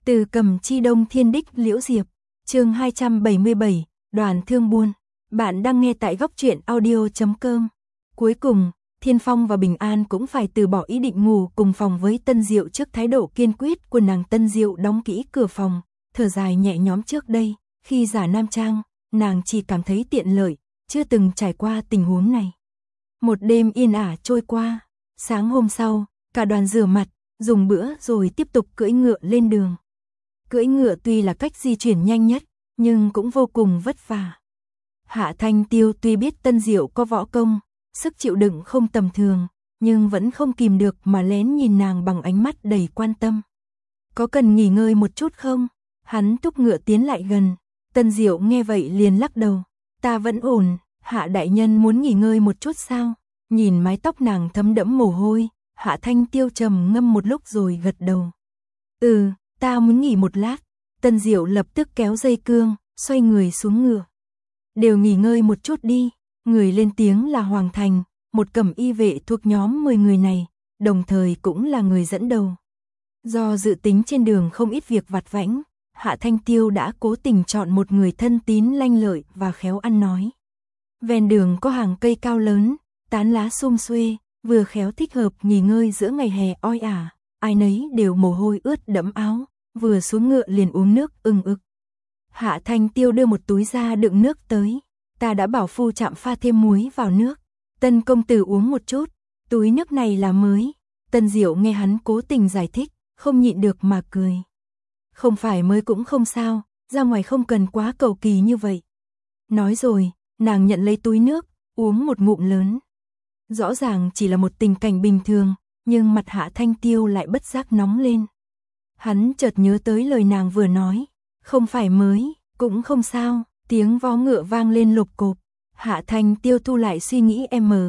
Từ Cầm Chi Đông Thiên Đích Liễu Diệp, chương 277, Đoàn Thương Buôn. Bạn đang nghe tại góc truyện audio.com. Cuối cùng, Thiên Phong và Bình An cũng phải từ bỏ ý định ngủ cùng phòng với Tân Diệu trước thái độ kiên quyết của nàng. Tân Diệu đóng kỹ cửa phòng, thở dài nhẹ nhõm. Trước đây, khi giả nam trang, nàng chỉ cảm thấy tiện lợi, chưa từng trải qua tình huống này. Một đêm yên ả trôi qua, sáng hôm sau, cả đoàn rửa mặt, dùng bữa rồi tiếp tục cưỡi ngựa lên đường. Cưỡi ngựa tuy là cách di chuyển nhanh nhất, nhưng cũng vô cùng vất vả. Hạ Thanh Tiêu tuy biết Tân Diệu có võ công, sức chịu đựng không tầm thường, nhưng vẫn không kìm được mà lén nhìn nàng bằng ánh mắt đầy quan tâm. Có cần nghỉ ngơi một chút không? Hắn thúc ngựa tiến lại gần. Tân Diệu nghe vậy liền lắc đầu. Ta vẫn ổn. Hạ đại nhân muốn nghỉ ngơi một chút sao? Nhìn mái tóc nàng thấm đẫm mồ hôi, Hạ Thanh Tiêu trầm ngâm một lúc rồi gật đầu. Ta muốn nghỉ một lát. Tân Diệu lập tức kéo dây cương, xoay người xuống ngựa. Đều nghỉ ngơi một chút đi. Người lên tiếng là Hoàng Thành, một cẩm y vệ thuộc nhóm 10 người này, đồng thời cũng là người dẫn đầu. Do dự tính trên đường không ít việc vặt vãnh, Hạ Thanh Tiêu đã cố tình chọn một người thân tín lanh lợi và khéo ăn nói. Ven đường có hàng cây cao lớn, tán lá sum xuê, vừa khéo thích hợp nghỉ ngơi giữa ngày hè oi ả, ai nấy đều mồ hôi ướt đẫm áo, vừa xuống ngựa liền uống nước ưng ực. Hạ Thanh Tiêu đưa một túi ra đựng nước tới. Ta đã bảo phu chạm pha thêm muối vào nước. Tân công tử uống một chút, túi nước này là mới. Tân Diệu nghe hắn cố tình giải thích, không nhịn được mà cười. Không phải mới cũng không sao, ra ngoài không cần quá cầu kỳ như vậy. Nói rồi, nàng nhận lấy túi nước, uống một ngụm lớn. Rõ ràng chỉ là một tình cảnh bình thường, nhưng mặt Hạ Thanh Tiêu lại bất giác nóng lên. Hắn chợt nhớ tới lời nàng vừa nói, không phải mới, cũng không sao. Tiếng vó ngựa vang lên lục cộp. Hạ Thanh Tiêu thu lại suy nghĩ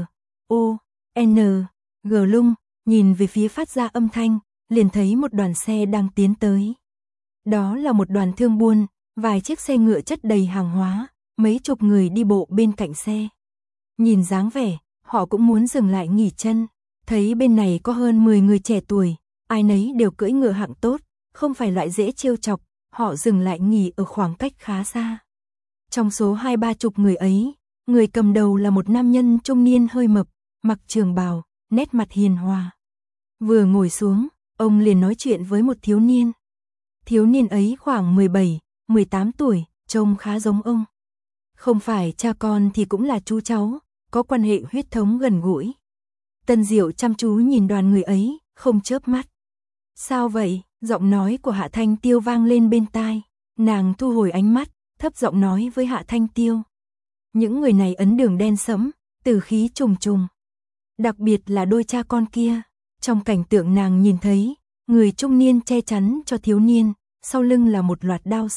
G lung, nhìn về phía phát ra âm thanh, liền thấy một đoàn xe đang tiến tới. Đó là một đoàn thương buôn, vài chiếc xe ngựa chất đầy hàng hóa, mấy chục người đi bộ bên cạnh xe. Nhìn dáng vẻ, họ cũng muốn dừng lại nghỉ chân. Thấy bên này có hơn 10 người trẻ tuổi, ai nấy đều cưỡi ngựa hạng tốt, không phải loại dễ trêu chọc, họ dừng lại nghỉ ở khoảng cách khá xa. Trong số 20-30 người ấy, người cầm đầu là một nam nhân trung niên hơi mập, mặc trường bào, nét mặt hiền hòa. Vừa ngồi xuống, ông liền nói chuyện với một thiếu niên. Thiếu niên ấy khoảng 17-18 tuổi, trông khá giống ông. Không phải cha con thì cũng là chú cháu, có quan hệ huyết thống gần gũi. Tân Diệu chăm chú nhìn đoàn người ấy, không chớp mắt. Sao vậy? Giọng nói của Hạ Thanh Tiêu vang lên bên tai. Nàng thu hồi ánh mắt, thấp giọng nói với Hạ Thanh Tiêu. Những người này ấn đường đen sẫm, tử khí trùng trùng. Đặc biệt là đôi cha con kia. Trong cảnh tượng nàng nhìn thấy, người trung niên che chắn cho thiếu niên, sau lưng là một loạt đao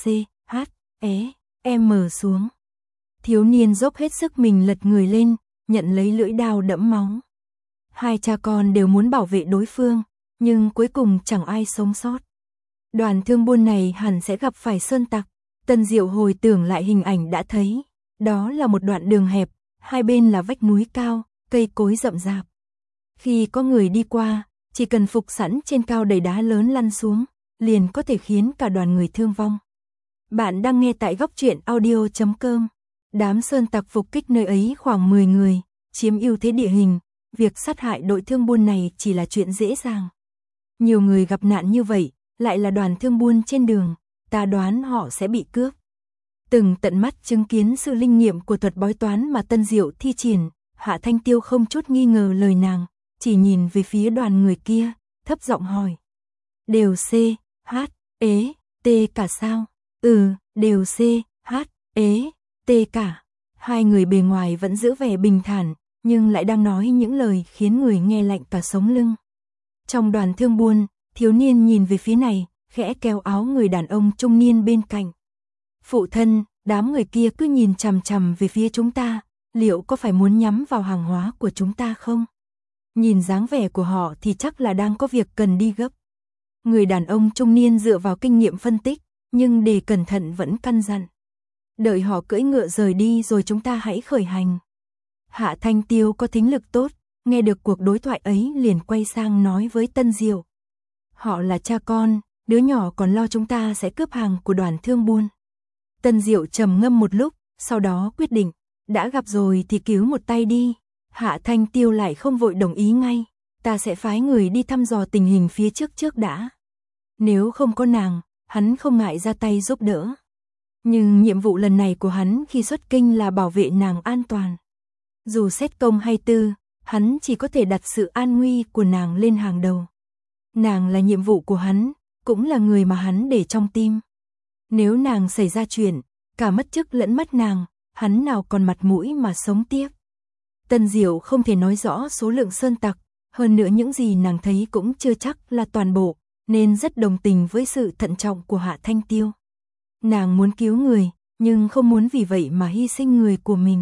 C.H.E.M xuống. Thiếu niên dốc hết sức mình lật người lên, nhận lấy lưỡi đao đẫm máu. Hai cha con đều muốn bảo vệ đối phương, nhưng cuối cùng chẳng ai sống sót. Đoàn thương buôn này hẳn sẽ gặp phải sơn tặc. Tân Diệu hồi tưởng lại hình ảnh đã thấy, đó là một đoạn đường hẹp, hai bên là vách núi cao, cây cối rậm rạp. Khi có người đi qua, chỉ cần phục sẵn trên cao đầy đá lớn lăn xuống, liền có thể khiến cả đoàn người thương vong. Bạn đang nghe tại góc truyện audio.com. Đám sơn tặc phục kích nơi ấy khoảng 10 người, chiếm ưu thế địa hình, việc sát hại đội thương buôn này chỉ là chuyện dễ dàng. Nhiều người gặp nạn như vậy, lại là đoàn thương buôn trên đường. Ta đoán họ sẽ bị cướp. Từng tận mắt chứng kiến sự linh nghiệm của thuật bói toán mà Tân Diệu thi triển, Hạ Thanh Tiêu không chút nghi ngờ lời nàng, chỉ nhìn về phía đoàn người kia, thấp giọng hỏi. Đều C.H.E.T cả sao? Đều C.H.E.T cả. Hai người bề ngoài vẫn giữ vẻ bình thản, nhưng lại đang nói những lời khiến người nghe lạnh cả sống lưng. Trong đoàn thương buôn, thiếu niên nhìn về phía này, khẽ kéo áo người đàn ông trung niên bên cạnh. Phụ thân, đám người kia cứ nhìn chằm chằm về phía chúng ta, liệu có phải muốn nhắm vào hàng hóa của chúng ta không? Nhìn dáng vẻ của họ thì chắc là đang có việc cần đi gấp. Người đàn ông trung niên dựa vào kinh nghiệm phân tích, nhưng để cẩn thận vẫn căn dặn. Đợi họ cưỡi ngựa rời đi rồi chúng ta hãy khởi hành. Hạ Thanh Tiêu có thính lực tốt, nghe được cuộc đối thoại ấy liền quay sang nói với Tân Diệu. Họ là cha con, đứa nhỏ còn lo chúng ta sẽ cướp hàng của Đoàn Thương Buôn. Tân Diệu trầm ngâm một lúc, sau đó quyết định, đã gặp rồi thì cứu một tay đi. Hạ Thanh Tiêu lại không vội đồng ý ngay, ta sẽ phái người đi thăm dò tình hình phía trước đã. Nếu không có nàng, hắn không ngại ra tay giúp đỡ. Nhưng nhiệm vụ lần này của hắn khi xuất kinh là bảo vệ nàng an toàn. Dù xét công hay tư, hắn chỉ có thể đặt sự an nguy của nàng lên hàng đầu. Nàng là nhiệm vụ của hắn, cũng là người mà hắn để trong tim. Nếu nàng xảy ra chuyện, cả mất chức lẫn mất nàng, hắn nào còn mặt mũi mà sống tiếp. Tân Diệu không thể nói rõ số lượng sơn tặc, hơn nữa những gì nàng thấy cũng chưa chắc là toàn bộ, nên rất đồng tình với sự thận trọng của Hạ Thanh Tiêu. Nàng muốn cứu người, nhưng không muốn vì vậy mà hy sinh người của mình.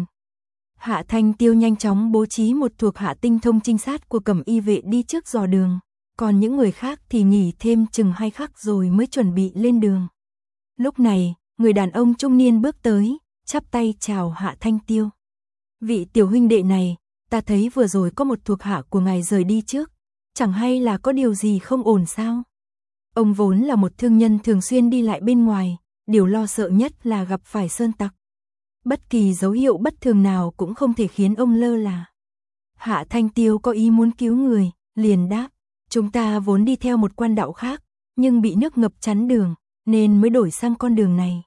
Hạ Thanh Tiêu nhanh chóng bố trí một thuộc hạ tinh thông trinh sát của Cẩm Y vệ đi trước dò đường, còn những người khác thì nghỉ thêm chừng 2 khắc rồi mới chuẩn bị lên đường. Lúc này, người đàn ông trung niên bước tới, chắp tay chào Hạ Thanh Tiêu. Vị tiểu huynh đệ này, ta thấy vừa rồi có một thuộc hạ của ngài rời đi trước, chẳng hay là có điều gì không ổn sao? Ông vốn là một thương nhân thường xuyên đi lại bên ngoài, điều lo sợ nhất là gặp phải sơn tặc. Bất kỳ dấu hiệu bất thường nào cũng không thể khiến ông lơ là. Hạ Thanh Tiêu có ý muốn cứu người, liền đáp, chúng ta vốn đi theo một quan đạo khác, nhưng bị nước ngập chắn đường, nên mới đổi sang con đường này.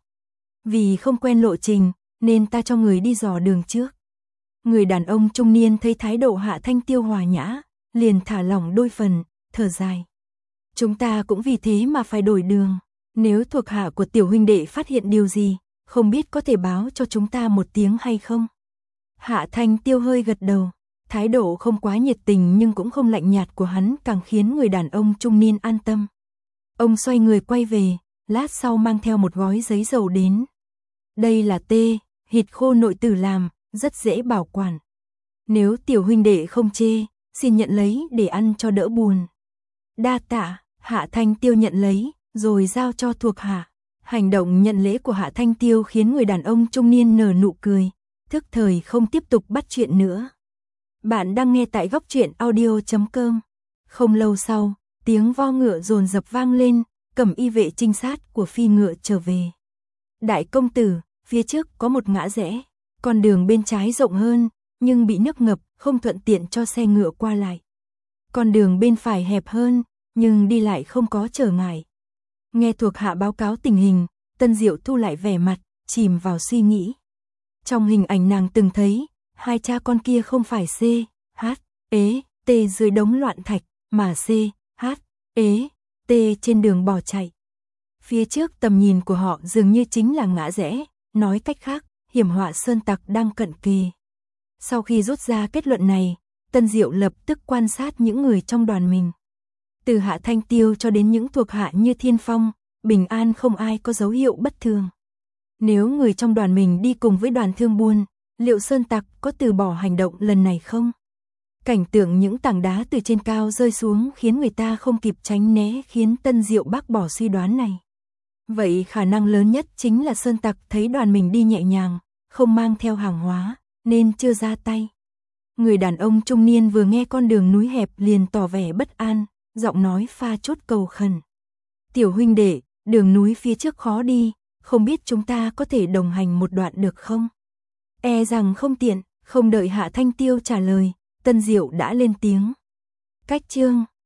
Vì không quen lộ trình, nên ta cho người đi dò đường trước. Người đàn ông trung niên thấy thái độ Hạ Thanh Tiêu hòa nhã, liền thả lỏng đôi phần, thở dài. Chúng ta cũng vì thế mà phải đổi đường. Nếu thuộc hạ của tiểu huynh đệ phát hiện điều gì, không biết có thể báo cho chúng ta một tiếng hay không? Hạ Thanh Tiêu hơi gật đầu, thái độ không quá nhiệt tình nhưng cũng không lạnh nhạt của hắn càng khiến người đàn ông trung niên an tâm. Ông xoay người quay về, lát sau mang theo một gói giấy dầu đến. Đây là tê, thịt khô nội tử làm, rất dễ bảo quản. Nếu tiểu huynh đệ không chê, xin nhận lấy để ăn cho đỡ buồn. Đa tạ, Hạ Thanh Tiêu nhận lấy, rồi giao cho thuộc hạ. Hành động nhận lễ của Hạ Thanh Tiêu khiến người đàn ông trung niên nở nụ cười, thức thời không tiếp tục bắt chuyện nữa. Bạn đang nghe tại góc truyện audio.com. Không lâu sau, tiếng vo ngựa dồn dập vang lên, Cẩm Y vệ trinh sát của phi ngựa trở về. Đại công tử, phía trước có một ngã rẽ, con đường bên trái rộng hơn, nhưng bị nước ngập, không thuận tiện cho xe ngựa qua lại. Con đường bên phải hẹp hơn, nhưng đi lại không có trở ngại. Nghe thuộc hạ báo cáo tình hình, Tân Diệu thu lại vẻ mặt, chìm vào suy nghĩ. Trong hình ảnh nàng từng thấy, hai cha con kia không phải C, H, ế, T dưới đống loạn thạch, mà C, H, ế, T trên đường bỏ chạy. Phía trước tầm nhìn của họ dường như chính là ngã rẽ, nói cách khác, hiểm họa sơn tặc đang cận kề. Sau khi rút ra kết luận này, Tân Diệu lập tức quan sát những người trong đoàn mình. Từ Hạ Thanh Tiêu cho đến những thuộc hạ như Thiên Phong, Bình An không ai có dấu hiệu bất thường. Nếu người trong đoàn mình đi cùng với Đoàn Thương Buôn, liệu sơn tặc có từ bỏ hành động lần này không? Cảnh tượng những tảng đá từ trên cao rơi xuống khiến người ta không kịp tránh né, khiến Tân Diệu bác bỏ suy đoán này. Vậy khả năng lớn nhất chính là sơn tặc thấy đoàn mình đi nhẹ nhàng, không mang theo hàng hóa, nên chưa ra tay. Người đàn ông trung niên vừa nghe con đường núi hẹp liền tỏ vẻ bất an, giọng nói pha chút cầu khẩn. Tiểu huynh đệ, đường núi phía trước khó đi, không biết chúng ta có thể đồng hành một đoạn được không? E rằng không tiện, không đợi Hạ Thanh Tiêu trả lời, Tân Diệu đã lên tiếng. Cách chương